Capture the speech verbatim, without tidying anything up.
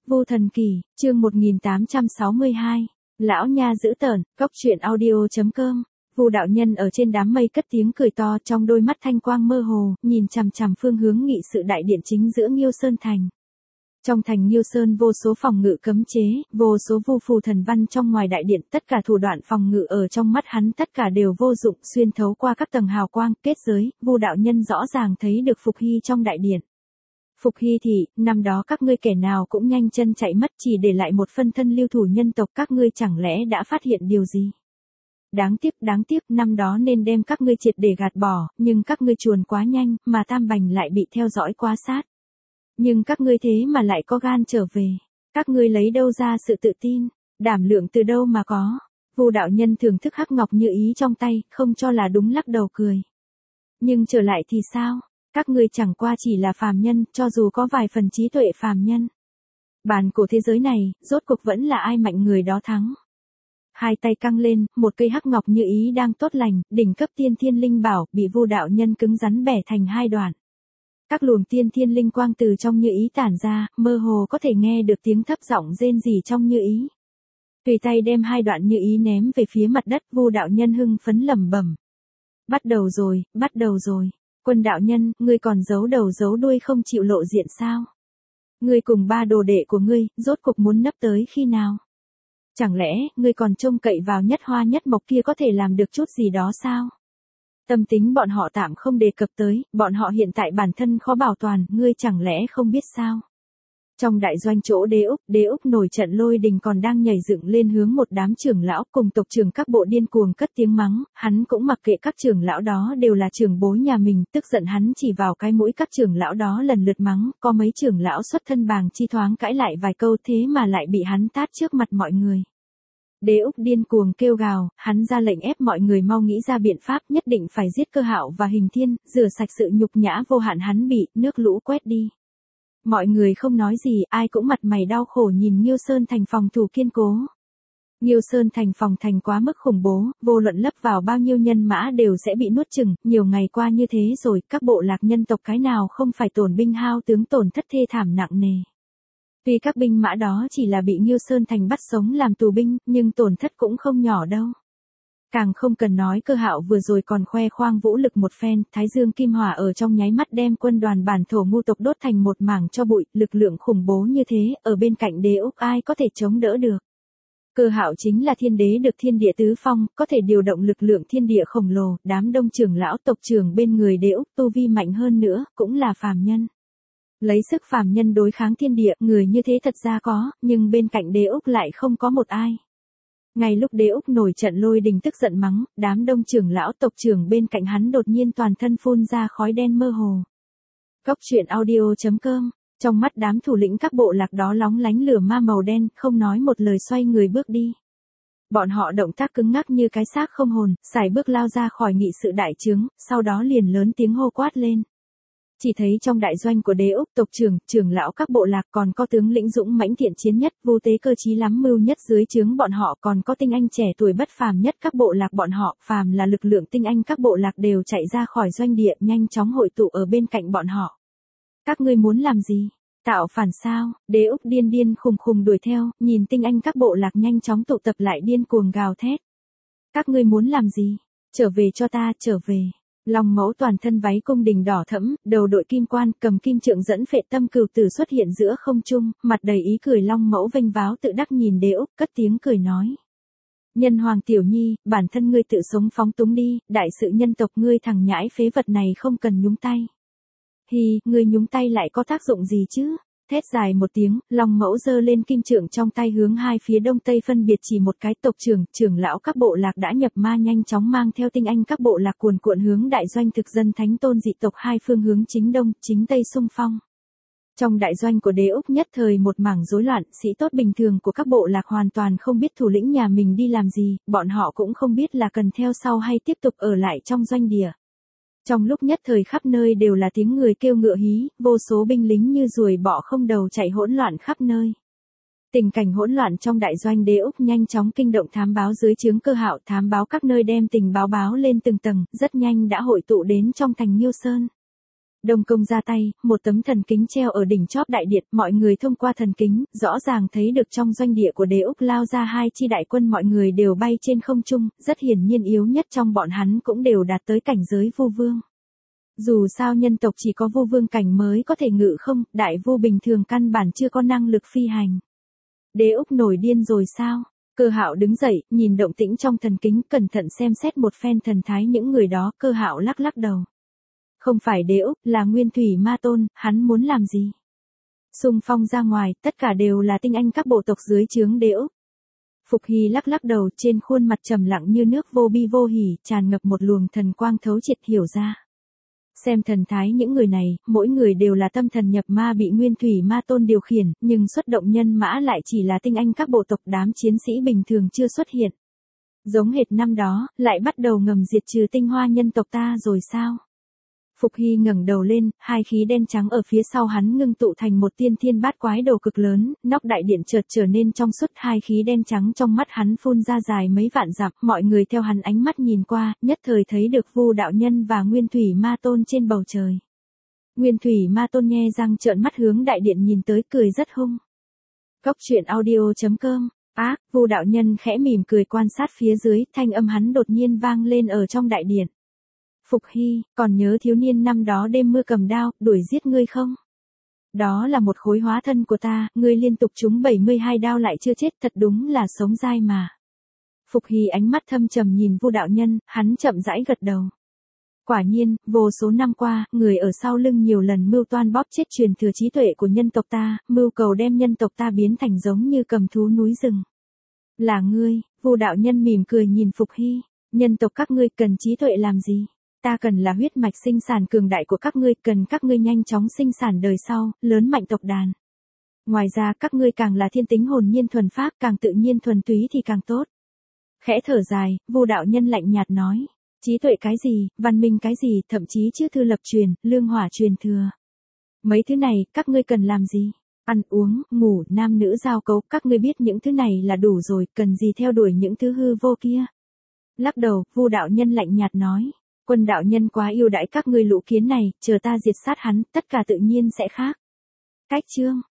Vô Thần Kỳ, chương một nghìn tám trăm sáu mươi hai. Lão nha dữ tợn, cốc truyện audio.com. Vu đạo nhân ở trên đám mây cất tiếng cười to, trong đôi mắt thanh quang mơ hồ, nhìn chằm chằm phương hướng nghị sự đại điện chính giữa Nghiêu Sơn thành. Trong thành Nghiêu Sơn vô số phòng ngự cấm chế, vô số vu phù thần văn trong ngoài đại điện, tất cả thủ đoạn phòng ngự ở trong mắt hắn tất cả đều vô dụng, xuyên thấu qua các tầng hào quang, kết giới, Vu đạo nhân rõ ràng thấy được Phục Hy trong đại điện. Phục Hy thị, năm đó các ngươi kẻ nào cũng nhanh chân chạy mất, chỉ để lại một phân thân lưu thủ nhân tộc, các ngươi chẳng lẽ đã phát hiện điều gì? Đáng tiếc, đáng tiếc, năm đó nên đem các ngươi triệt để gạt bỏ, nhưng các ngươi chuồn quá nhanh, mà Tam Bành lại bị theo dõi quá sát. Nhưng các ngươi thế mà lại có gan trở về. Các ngươi lấy đâu ra sự tự tin, đảm lượng từ đâu mà có? Vu đạo nhân thưởng thức hắc ngọc như ý trong tay, không cho là đúng lắc đầu cười. Nhưng trở lại thì sao? Các ngươi chẳng qua chỉ là phàm nhân, cho dù có vài phần trí tuệ phàm nhân. Bản cổ thế giới này, rốt cuộc vẫn là ai mạnh người đó thắng. Hai tay căng lên, một cây hắc ngọc như ý đang tốt lành, đỉnh cấp tiên thiên linh bảo, bị Vu đạo nhân cứng rắn bẻ thành hai đoạn. Các luồng tiên thiên linh quang từ trong như ý tản ra, mơ hồ có thể nghe được tiếng thấp giọng rên rỉ trong như ý. Tùy tay đem hai đoạn như ý ném về phía mặt đất, Vu đạo nhân hưng phấn lẩm bẩm. Bắt đầu rồi, bắt đầu rồi. Quân đạo nhân, ngươi còn giấu đầu giấu đuôi không chịu lộ diện sao? Ngươi cùng ba đồ đệ của ngươi, rốt cuộc muốn nấp tới khi nào? Chẳng lẽ, ngươi còn trông cậy vào nhất hoa nhất mộc kia có thể làm được chút gì đó sao? Tâm tính bọn họ tạm không đề cập tới, bọn họ hiện tại bản thân khó bảo toàn, ngươi chẳng lẽ không biết sao? Trong đại doanh chỗ Đế Úc, Đế Úc nổi trận lôi đình còn đang nhảy dựng lên hướng một đám trưởng lão cùng tộc trưởng các bộ điên cuồng cất tiếng mắng, hắn cũng mặc kệ các trưởng lão đó đều là trưởng bối nhà mình, tức giận hắn chỉ vào cái mũi các trưởng lão đó lần lượt mắng, có mấy trưởng lão xuất thân bàng chi thoáng cãi lại vài câu thế mà lại bị hắn tát trước mặt mọi người. Đế Úc điên cuồng kêu gào, hắn ra lệnh ép mọi người mau nghĩ ra biện pháp, nhất định phải giết Cơ Hạo và Hình Thiên, rửa sạch sự nhục nhã vô hạn hắn bị, nước lũ quét đi. Mọi người không nói gì, ai cũng mặt mày đau khổ nhìn Nghiêu Sơn thành phòng thủ kiên cố. Nghiêu Sơn thành phòng thành quá mức khủng bố, vô luận lấp vào bao nhiêu nhân mã đều sẽ bị nuốt chửng, nhiều ngày qua như thế rồi, các bộ lạc nhân tộc cái nào không phải tổn binh hao tướng tổn thất thê thảm nặng nề. Tuy các binh mã đó chỉ là bị Nghiêu Sơn thành bắt sống làm tù binh, nhưng tổn thất cũng không nhỏ đâu. Càng không cần nói Cơ Hạo vừa rồi còn khoe khoang vũ lực một phen, Thái Dương Kim Hỏa ở trong nháy mắt đem quân đoàn bản thổ ngu tộc đốt thành một mảng cho bụi, lực lượng khủng bố như thế, ở bên cạnh Đế Úc ai có thể chống đỡ được. Cơ Hạo chính là thiên đế được thiên địa tứ phong, có thể điều động lực lượng thiên địa khổng lồ, đám đông trưởng lão tộc trưởng bên người Đế Úc tu vi mạnh hơn nữa, cũng là phàm nhân. Lấy sức phàm nhân đối kháng thiên địa, người như thế thật ra có, nhưng bên cạnh Đế Úc lại không có một ai. Ngay lúc Đế Úc nổi trận lôi đình tức giận mắng, đám đông trưởng lão tộc trưởng bên cạnh hắn đột nhiên toàn thân phun ra khói đen mơ hồ. Cốc truyện audio.com, trong mắt đám thủ lĩnh các bộ lạc đó lóng lánh lửa ma màu đen, không nói một lời xoay người bước đi. Bọn họ động tác cứng ngắc như cái xác không hồn, sải bước lao ra khỏi nghị sự đại trướng, sau đó liền lớn tiếng hô quát lên. Chỉ thấy trong đại doanh của Đế Úc tộc trưởng, trưởng lão các bộ lạc còn có tướng lĩnh dũng mãnh thiện chiến nhất, vô tế cơ trí lắm mưu nhất dưới trướng bọn họ còn có tinh anh trẻ tuổi bất phàm nhất các bộ lạc bọn họ, phàm là lực lượng tinh anh các bộ lạc đều chạy ra khỏi doanh địa nhanh chóng hội tụ ở bên cạnh bọn họ. Các ngươi muốn làm gì? Tạo phản sao? Đế Úc điên điên khùng khùng đuổi theo, nhìn tinh anh các bộ lạc nhanh chóng tụ tập lại điên cuồng gào thét. Các ngươi muốn làm gì? Trở về cho ta, trở về. Long Mẫu toàn thân váy cung đình đỏ thẫm, đầu đội kim quan, cầm kim trượng dẫn phệ tâm cừu tử xuất hiện giữa không trung, mặt đầy ý cười. Long Mẫu vênh váo tự đắc nhìn Đế Úc, cất tiếng cười nói. Nhân hoàng tiểu nhi, bản thân ngươi tự sống phóng túng đi, đại sự nhân tộc ngươi thằng nhãi phế vật này không cần nhúng tay. Hi, ngươi nhúng tay lại có tác dụng gì chứ? Thét dài một tiếng, Long Mẫu giơ lên kim trượng trong tay hướng hai phía đông tây phân biệt chỉ một cái. Tộc trưởng, trưởng lão các bộ lạc đã nhập ma nhanh chóng mang theo tinh anh các bộ lạc cuồn cuộn hướng đại doanh thực dân thánh tôn dị tộc hai phương hướng chính đông, chính tây xung phong. Trong đại doanh của Đế Úc nhất thời một mảng rối loạn, sĩ tốt bình thường của các bộ lạc hoàn toàn không biết thủ lĩnh nhà mình đi làm gì, bọn họ cũng không biết là cần theo sau hay tiếp tục ở lại trong doanh địa. Trong lúc nhất thời khắp nơi đều là tiếng người kêu ngựa hí, vô số binh lính như ruồi bọ không đầu chạy hỗn loạn khắp nơi. Tình cảnh hỗn loạn trong đại doanh Đế Úc nhanh chóng kinh động thám báo dưới trướng Cơ Hạo, thám báo các nơi đem tình báo báo lên từng tầng, rất nhanh đã hội tụ đến trong thành Nghiêu Sơn. Đông Công ra tay, một tấm thần kính treo ở đỉnh chóp đại điện, mọi người thông qua thần kính, rõ ràng thấy được trong doanh địa của Đế Úc lao ra hai chi đại quân, mọi người đều bay trên không trung, rất hiển nhiên yếu nhất trong bọn hắn cũng đều đạt tới cảnh giới vô vương. Dù sao nhân tộc chỉ có vô vương cảnh mới có thể ngự không, đại vô bình thường căn bản chưa có năng lực phi hành. Đế Úc nổi điên rồi sao? Cơ Hạo đứng dậy, nhìn động tĩnh trong thần kính, cẩn thận xem xét một phen thần thái những người đó, Cơ Hạo lắc lắc đầu. Không phải Đế Úc, là Nguyên Thủy Ma Tôn, hắn muốn làm gì? Xung phong ra ngoài, tất cả đều là tinh anh các bộ tộc dưới trướng Đế Úc. Phục Hy lắc lắc đầu, trên khuôn mặt trầm lặng như nước, vô bi vô hỉ, tràn ngập một luồng thần quang thấu triệt, hiểu ra. Xem thần thái những người này, mỗi người đều là tâm thần nhập ma bị Nguyên Thủy Ma Tôn điều khiển, nhưng xuất động nhân mã lại chỉ là tinh anh các bộ tộc, đám chiến sĩ bình thường chưa xuất hiện. Giống hệt năm đó, lại bắt đầu ngầm diệt trừ tinh hoa nhân tộc ta rồi sao? Phục Hy ngẩng đầu lên, hai khí đen trắng ở phía sau hắn ngưng tụ thành một tiên thiên bát quái đồ cực lớn, nóc đại điện chợt trở nên trong suốt, hai khí đen trắng trong mắt hắn phun ra dài mấy vạn dặm, mọi người theo hắn ánh mắt nhìn qua, nhất thời thấy được Vu đạo nhân và Nguyên Thủy Ma Tôn trên bầu trời. Nguyên Thủy Ma Tôn nhe răng trợn mắt hướng đại điện nhìn tới, cười rất hung. Cốc truyện audio chấm com. Ác, Vu đạo nhân khẽ mỉm cười quan sát phía dưới, thanh âm hắn đột nhiên vang lên ở trong đại điện. Phục Hy, còn nhớ thiếu niên năm đó đêm mưa cầm đao, đuổi giết ngươi không? Đó là một khối hóa thân của ta, ngươi liên tục trúng bảy mươi hai đao lại chưa chết, thật đúng là sống dai mà. Phục Hy ánh mắt thâm trầm nhìn Vu đạo nhân, hắn chậm rãi gật đầu. Quả nhiên, vô số năm qua, người ở sau lưng nhiều lần mưu toan bóp chết truyền thừa trí tuệ của nhân tộc ta, mưu cầu đem nhân tộc ta biến thành giống như cầm thú núi rừng. Là ngươi, Vu đạo nhân mỉm cười nhìn Phục Hy, nhân tộc các ngươi cần trí tuệ làm gì? Ta cần là huyết mạch sinh sản cường đại của các ngươi, cần các ngươi nhanh chóng sinh sản đời sau, lớn mạnh tộc đàn. Ngoài ra các ngươi càng là thiên tính hồn nhiên thuần phác, càng tự nhiên thuần túy thì càng tốt. Khẽ thở dài, Vu đạo nhân lạnh nhạt nói, trí tuệ cái gì, văn minh cái gì, thậm chí chữ thư lập truyền, lương hỏa truyền thừa. Mấy thứ này, các ngươi cần làm gì? Ăn uống, ngủ, nam nữ giao cấu, các ngươi biết những thứ này là đủ rồi, cần gì theo đuổi những thứ hư vô kia? Lắc đầu, Vu đạo nhân lạnh nhạt nói. Quân đạo nhân quá yêu đãi các ngươi lũ kiến này, chờ ta diệt sát hắn, tất cả tự nhiên sẽ khác. Cách chương